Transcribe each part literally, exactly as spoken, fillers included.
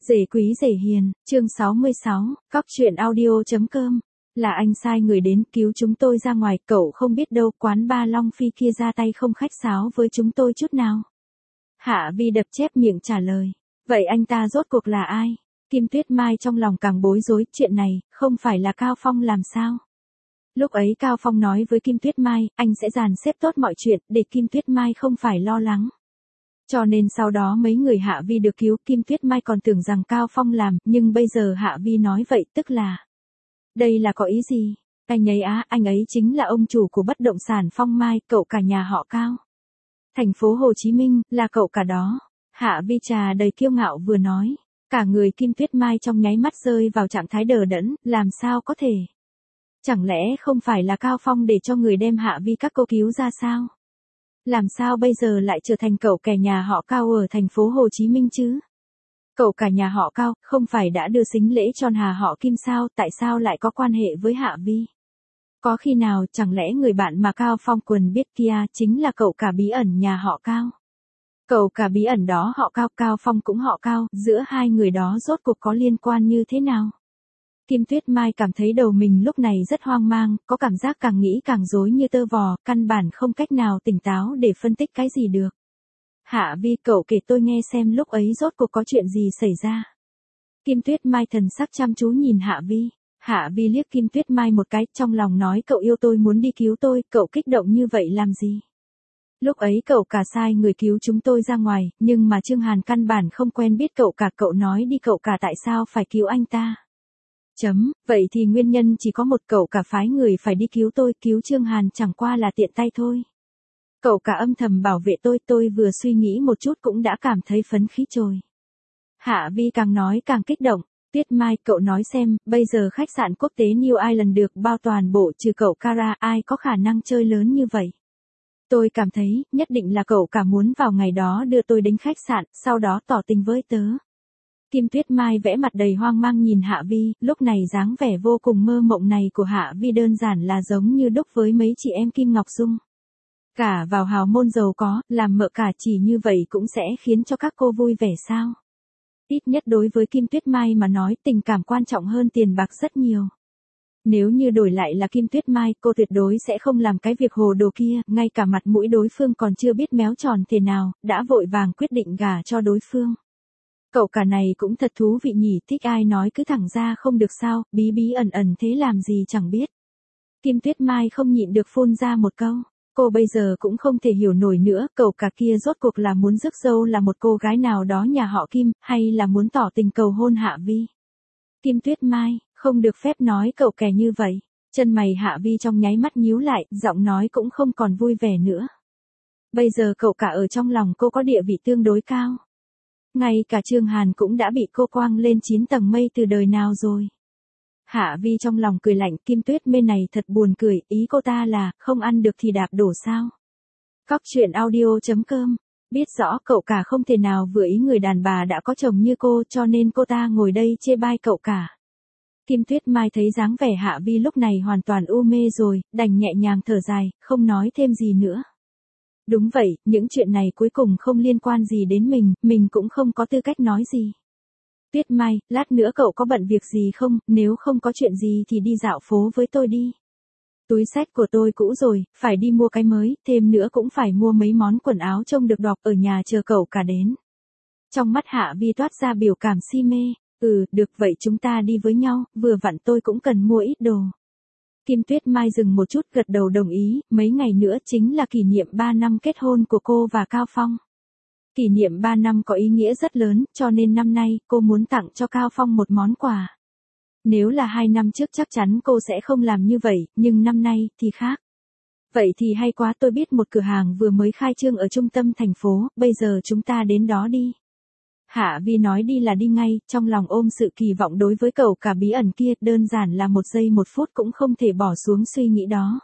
Rể quý rể hiền, chương sáu mươi sáu, cóc truyện audio.com. Là anh sai người đến cứu chúng tôi ra ngoài, cậu không biết đâu, quán ba Long Phi kia ra tay không khách sáo với chúng tôi chút nào. Hạ Vi đập chép miệng trả lời. Vậy anh ta rốt cuộc là ai? Kim Tuyết Mai trong lòng càng bối rối, chuyện này, không phải là Cao Phong làm sao? Lúc ấy Cao Phong nói với Kim Tuyết Mai, anh sẽ dàn xếp tốt mọi chuyện, để Kim Tuyết Mai không phải lo lắng. Cho nên sau đó mấy người Hạ Vi được cứu, Kim Tuyết Mai còn tưởng rằng Cao Phong làm, nhưng bây giờ Hạ Vi nói vậy tức là... Đây là có ý gì? Anh ấy á, anh ấy chính là ông chủ của bất động sản Phong Mai, cậu cả nhà họ Cao. Thành phố Hồ Chí Minh, là cậu cả đó. Hạ Vi trà đầy kiêu ngạo vừa nói. Cả người Kim Tuyết Mai trong nháy mắt rơi vào trạng thái đờ đẫn, làm sao có thể? Chẳng lẽ không phải là Cao Phong để cho người đem Hạ Vi các cô cứu ra sao? Làm sao bây giờ lại trở thành cậu kẻ nhà họ Cao ở thành phố Hồ Chí Minh chứ? Cậu cả nhà họ Cao, không phải đã đưa sính lễ cho nhà họ Kim sao, tại sao lại có quan hệ với Hạ Vi? Có khi nào chẳng lẽ người bạn mà Cao Phong quần biết kia chính là cậu cả bí ẩn nhà họ Cao? Cậu cả bí ẩn đó họ Cao, Cao Phong cũng họ Cao, giữa hai người đó rốt cuộc có liên quan như thế nào? Kim Tuyết Mai cảm thấy đầu mình lúc này rất hoang mang, có cảm giác càng nghĩ càng rối như tơ vò, căn bản không cách nào tỉnh táo để phân tích cái gì được. Hạ Vi, cậu kể tôi nghe xem lúc ấy rốt cuộc có chuyện gì xảy ra. Kim Tuyết Mai thần sắc chăm chú nhìn Hạ Vi. Hạ Vi liếc Kim Tuyết Mai một cái, trong lòng nói cậu yêu tôi muốn đi cứu tôi, cậu kích động như vậy làm gì? Lúc ấy cậu cả sai người cứu chúng tôi ra ngoài, nhưng mà Trương Hàn căn bản không quen biết cậu cả, cậu nói đi cậu cả tại sao phải cứu anh ta? Chấm, vậy thì nguyên nhân chỉ có một, cậu cả phái người phải đi cứu tôi, cứu Trương Hàn chẳng qua là tiện tay thôi. Cậu cả âm thầm bảo vệ tôi, tôi vừa suy nghĩ một chút cũng đã cảm thấy phấn khí trồi. Hạ Vi càng nói càng kích động. Tuyết Mai, cậu nói xem, bây giờ khách sạn quốc tế New Island được bao toàn bộ trừ cậu Kara, ai có khả năng chơi lớn như vậy? Tôi cảm thấy, nhất định là cậu cả muốn vào ngày đó đưa tôi đến khách sạn, sau đó tỏ tình với tớ. Kim Tuyết Mai vẽ mặt đầy hoang mang nhìn Hạ Vi, lúc này dáng vẻ vô cùng mơ mộng này của Hạ Vi đơn giản là giống như đúc với mấy chị em Kim Ngọc Dung. Cả vào hào môn giàu có, làm mợ cả chỉ như vậy cũng sẽ khiến cho các cô vui vẻ sao? Ít nhất đối với Kim Tuyết Mai mà nói, tình cảm quan trọng hơn tiền bạc rất nhiều. Nếu như đổi lại là Kim Tuyết Mai, cô tuyệt đối sẽ không làm cái việc hồ đồ kia, ngay cả mặt mũi đối phương còn chưa biết méo tròn thế nào, đã vội vàng quyết định gả cho đối phương. Cậu cả này cũng thật thú vị nhỉ, thích ai nói cứ thẳng ra không được sao, bí bí ẩn ẩn thế làm gì chẳng biết. Kim Tuyết Mai không nhịn được phun ra một câu. Cô bây giờ cũng không thể hiểu nổi nữa, cậu cả kia rốt cuộc là muốn rước dâu là một cô gái nào đó nhà họ Kim, hay là muốn tỏ tình cầu hôn Hạ Vi. Kim Tuyết Mai, không được phép nói cậu kè như vậy. Chân mày Hạ Vi trong nháy mắt nhíu lại, giọng nói cũng không còn vui vẻ nữa. Bây giờ cậu cả ở trong lòng cô có địa vị tương đối cao. Ngay cả Trương Hàn cũng đã bị cô quang lên chín tầng mây từ đời nào rồi. Hạ Vi trong lòng cười lạnh, Kim Tuyết Mê này thật buồn cười, ý cô ta là, không ăn được thì đạp đổ sao. Cóc truyện audio.com, biết rõ cậu cả không thể nào vừa ý người đàn bà đã có chồng như cô, cho nên cô ta ngồi đây chê bai cậu cả. Kim Tuyết Mai thấy dáng vẻ Hạ Vi lúc này hoàn toàn u mê rồi, đành nhẹ nhàng thở dài, không nói thêm gì nữa. Đúng vậy, những chuyện này cuối cùng không liên quan gì đến mình, mình cũng không có tư cách nói gì. Tuyết Mai, lát nữa cậu có bận việc gì không, nếu không có chuyện gì thì đi dạo phố với tôi đi. Túi xách của tôi cũ rồi, phải đi mua cái mới, thêm nữa cũng phải mua mấy món quần áo trông được đọc ở nhà chờ cậu cả đến. Trong mắt Hạ Vi toát ra biểu cảm si mê, ừ, được vậy chúng ta đi với nhau, vừa vặn tôi cũng cần mua ít đồ. Kim Tuyết Mai dừng một chút gật đầu đồng ý, mấy ngày nữa chính là kỷ niệm ba năm kết hôn của cô và Cao Phong. Kỷ niệm ba năm có ý nghĩa rất lớn, cho nên năm nay, cô muốn tặng cho Cao Phong một món quà. Nếu là hai năm trước chắc chắn cô sẽ không làm như vậy, nhưng năm nay, thì khác. Vậy thì hay quá, tôi biết một cửa hàng vừa mới khai trương ở trung tâm thành phố, bây giờ chúng ta đến đó đi. Hạ Vi nói đi là đi ngay, trong lòng ôm sự kỳ vọng đối với cậu cả bí ẩn kia, đơn giản là một giây một phút cũng không thể bỏ xuống suy nghĩ đó.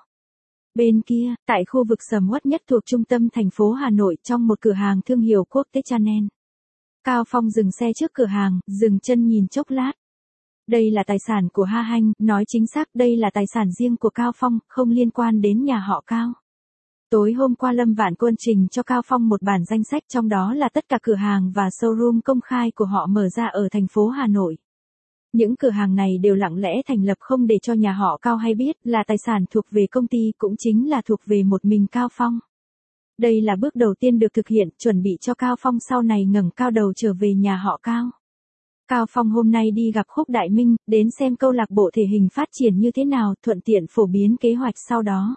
Bên kia, tại khu vực sầm uất nhất thuộc trung tâm thành phố Hà Nội, trong một cửa hàng thương hiệu quốc tế Chanel. Cao Phong dừng xe trước cửa hàng, dừng chân nhìn chốc lát. Đây là tài sản của Ha Hanh, nói chính xác đây là tài sản riêng của Cao Phong, không liên quan đến nhà họ Cao. Tối hôm qua Lâm Vạn Quân trình cho Cao Phong một bản danh sách, trong đó là tất cả cửa hàng và showroom công khai của họ mở ra ở thành phố Hà Nội. Những cửa hàng này đều lặng lẽ thành lập không để cho nhà họ Cao hay biết, là tài sản thuộc về công ty, cũng chính là thuộc về một mình Cao Phong. Đây là bước đầu tiên được thực hiện, chuẩn bị cho Cao Phong sau này ngẩng cao đầu trở về nhà họ Cao. Cao Phong hôm nay đi gặp Khúc Đại Minh, đến xem câu lạc bộ thể hình phát triển như thế nào, thuận tiện phổ biến kế hoạch sau đó.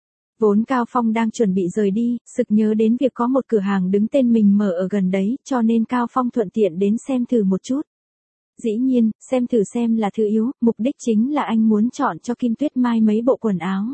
Vốn Cao Phong đang chuẩn bị rời đi, sực nhớ đến việc có một cửa hàng đứng tên mình mở ở gần đấy, cho nên Cao Phong thuận tiện đến xem thử một chút. Dĩ nhiên, xem thử xem là thứ yếu, mục đích chính là anh muốn chọn cho Kim Tuyết Mai mấy bộ quần áo.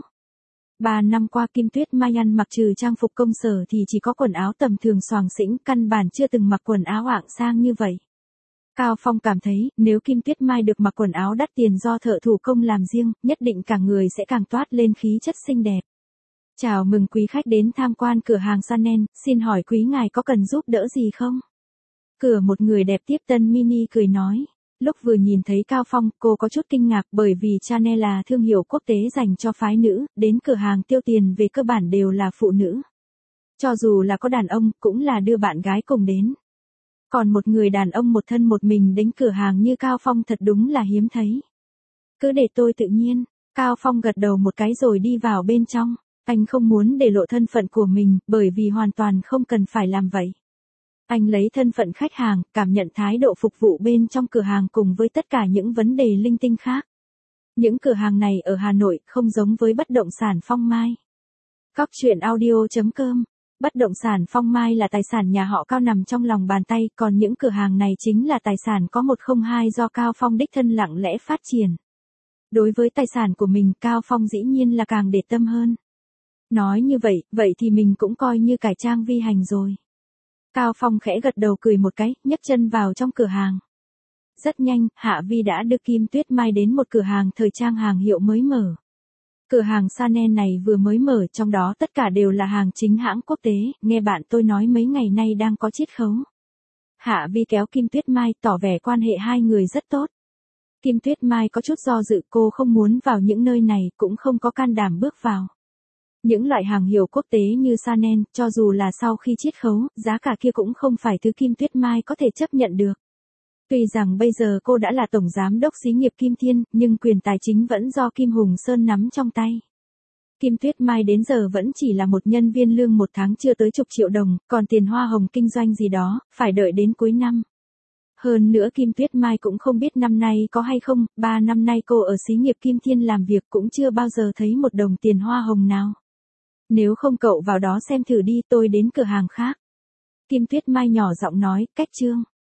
Ba năm qua Kim Tuyết Mai ăn mặc trừ trang phục công sở thì chỉ có quần áo tầm thường xoàng xĩnh, căn bản chưa từng mặc quần áo hạng sang như vậy. Cao Phong cảm thấy, nếu Kim Tuyết Mai được mặc quần áo đắt tiền do thợ thủ công làm riêng, nhất định cả người sẽ càng toát lên khí chất xinh đẹp. Chào mừng quý khách đến tham quan cửa hàng Chanel, xin hỏi quý ngài có cần giúp đỡ gì không? Cửa một người đẹp tiếp tân mini cười nói. Lúc vừa nhìn thấy Cao Phong, cô có chút kinh ngạc bởi vì Chanel là thương hiệu quốc tế dành cho phái nữ, đến cửa hàng tiêu tiền về cơ bản đều là phụ nữ. Cho dù là có đàn ông, cũng là đưa bạn gái cùng đến. Còn một người đàn ông một thân một mình đến cửa hàng như Cao Phong thật đúng là hiếm thấy. Cứ để tôi tự nhiên, Cao Phong gật đầu một cái rồi đi vào bên trong. Anh không muốn để lộ thân phận của mình, bởi vì hoàn toàn không cần phải làm vậy. Anh lấy thân phận khách hàng, cảm nhận thái độ phục vụ bên trong cửa hàng cùng với tất cả những vấn đề linh tinh khác. Những cửa hàng này ở Hà Nội không giống với bất động sản Phong Mai. Cóc truyện audio chấm com. Bất động sản Phong Mai là tài sản nhà họ Cao nằm trong lòng bàn tay, còn những cửa hàng này chính là tài sản có một không hai do Cao Phong đích thân lặng lẽ phát triển. Đối với tài sản của mình, Cao Phong dĩ nhiên là càng để tâm hơn. Nói như vậy, vậy thì mình cũng coi như cải trang vi hành rồi. Cao Phong khẽ gật đầu cười một cái, nhấc chân vào trong cửa hàng. Rất nhanh, Hạ Vi đã đưa Kim Tuyết Mai đến một cửa hàng thời trang hàng hiệu mới mở. Cửa hàng Chanel này vừa mới mở, trong đó tất cả đều là hàng chính hãng quốc tế, nghe bạn tôi nói mấy ngày nay đang có chiết khấu. Hạ Vi kéo Kim Tuyết Mai, tỏ vẻ quan hệ hai người rất tốt. Kim Tuyết Mai có chút do dự, cô không muốn vào những nơi này, cũng không có can đảm bước vào. Những loại hàng hiệu quốc tế như Chanel, cho dù là sau khi chiết khấu, giá cả kia cũng không phải thứ Kim Tuyết Mai có thể chấp nhận được. Tuy rằng bây giờ cô đã là tổng giám đốc xí nghiệp Kim Thiên, nhưng quyền tài chính vẫn do Kim Hùng Sơn nắm trong tay. Kim Tuyết Mai đến giờ vẫn chỉ là một nhân viên lương một tháng chưa tới chục triệu đồng, còn tiền hoa hồng kinh doanh gì đó, phải đợi đến cuối năm. Hơn nữa Kim Tuyết Mai cũng không biết năm nay có hay không, ba năm nay cô ở xí nghiệp Kim Thiên làm việc cũng chưa bao giờ thấy một đồng tiền hoa hồng nào. Nếu không cậu vào đó xem thử đi, tôi đến cửa hàng khác. Kim Tuyết Mai nhỏ giọng nói, cách chương.